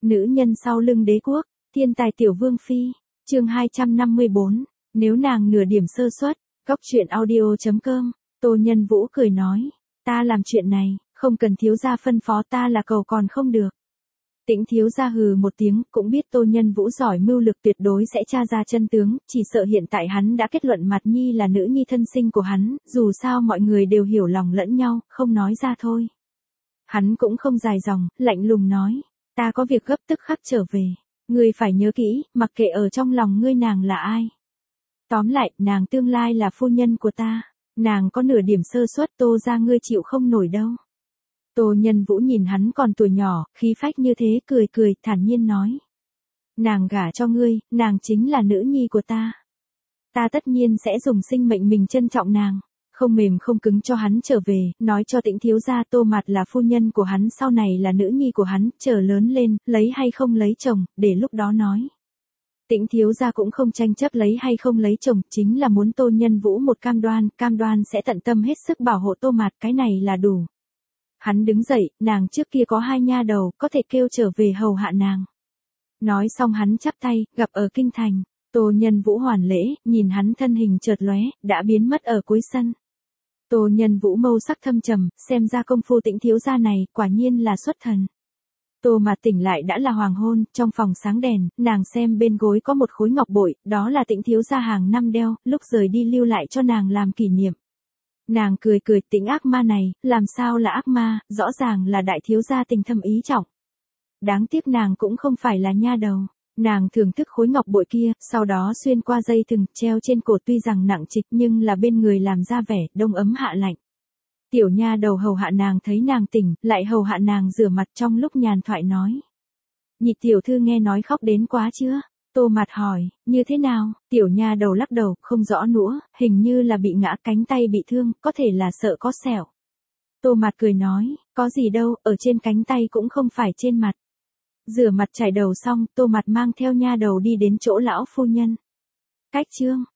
Nữ nhân sau lưng đế quốc, thiên tài tiểu vương phi, chương 254, nếu nàng nửa điểm sơ suất, góc truyện audio.com, Tô Nhân Vũ cười nói, ta làm chuyện này, không cần thiếu gia phân phó ta là cầu còn không được. Tĩnh thiếu gia hừ một tiếng, cũng biết Tô Nhân Vũ giỏi mưu lược tuyệt đối sẽ tra ra chân tướng, chỉ sợ hiện tại hắn đã kết luận Mạt Nhi là nữ nhi thân sinh của hắn, dù sao mọi người đều hiểu lòng lẫn nhau, không nói ra thôi. Hắn cũng không dài dòng, lạnh lùng nói, ta có việc gấp tức khắc trở về, ngươi phải nhớ kỹ, mặc kệ ở trong lòng ngươi nàng là ai. Tóm lại, nàng tương lai là phu nhân của ta, nàng có nửa điểm sơ suất Tô gia ngươi chịu không nổi đâu. Tô Nhân Vũ nhìn hắn còn tuổi nhỏ, khí phách như thế cười cười, thản nhiên nói. Nàng gả cho ngươi, nàng chính là nữ nhi của ta. Ta tất nhiên sẽ dùng sinh mệnh mình trân trọng nàng, không mềm không cứng cho hắn trở về, nói cho Tĩnh thiếu gia Tô Mạt là phu nhân của hắn, sau này là nữ nhi của hắn, chờ lớn lên, lấy hay không lấy chồng, để lúc đó nói. Tĩnh thiếu gia cũng không tranh chấp lấy hay không lấy chồng, chính là muốn Tô Nhân Vũ một cam đoan sẽ tận tâm hết sức bảo hộ Tô Mạt, cái này là đủ. Hắn đứng dậy, nàng trước kia có hai nha đầu, có thể kêu trở về hầu hạ nàng. Nói xong hắn chắp tay, gặp ở kinh thành, Tô Nhân Vũ hoàn lễ, nhìn hắn thân hình chợt lóe, đã biến mất ở cuối sân. Tô Nhân Vũ mâu sắc thâm trầm, xem ra công phu Tĩnh thiếu gia này, quả nhiên là xuất thần. Tô Mạt tỉnh lại đã là hoàng hôn, trong phòng sáng đèn, nàng xem bên gối có một khối ngọc bội, đó là Tĩnh thiếu gia hàng năm đeo, lúc rời đi lưu lại cho nàng làm kỷ niệm. Nàng cười cười, Tĩnh ác ma này, làm sao là ác ma, rõ ràng là đại thiếu gia tình thâm ý trọng. Đáng tiếc nàng cũng không phải là nha đầu. Nàng thưởng thức khối ngọc bội kia, sau đó xuyên qua dây thừng, treo trên cổ, tuy rằng nặng trịch nhưng là bên người làm ra vẻ, đông ấm hạ lạnh. Tiểu nha đầu hầu hạ nàng thấy nàng tỉnh, lại hầu hạ nàng rửa mặt, trong lúc nhàn thoại nói. Nhị tiểu thư nghe nói khóc đến quá chưa? Tô Mạt hỏi, như thế nào? Tiểu nha đầu lắc đầu, không rõ nữa, hình như là bị ngã, cánh tay bị thương, có thể là sợ có sẹo. Tô Mạt cười nói, có gì đâu, ở trên cánh tay cũng không phải trên mặt. Rửa mặt chải đầu xong, Tô Mạt mang theo nha đầu đi đến chỗ lão phu nhân. Cách chương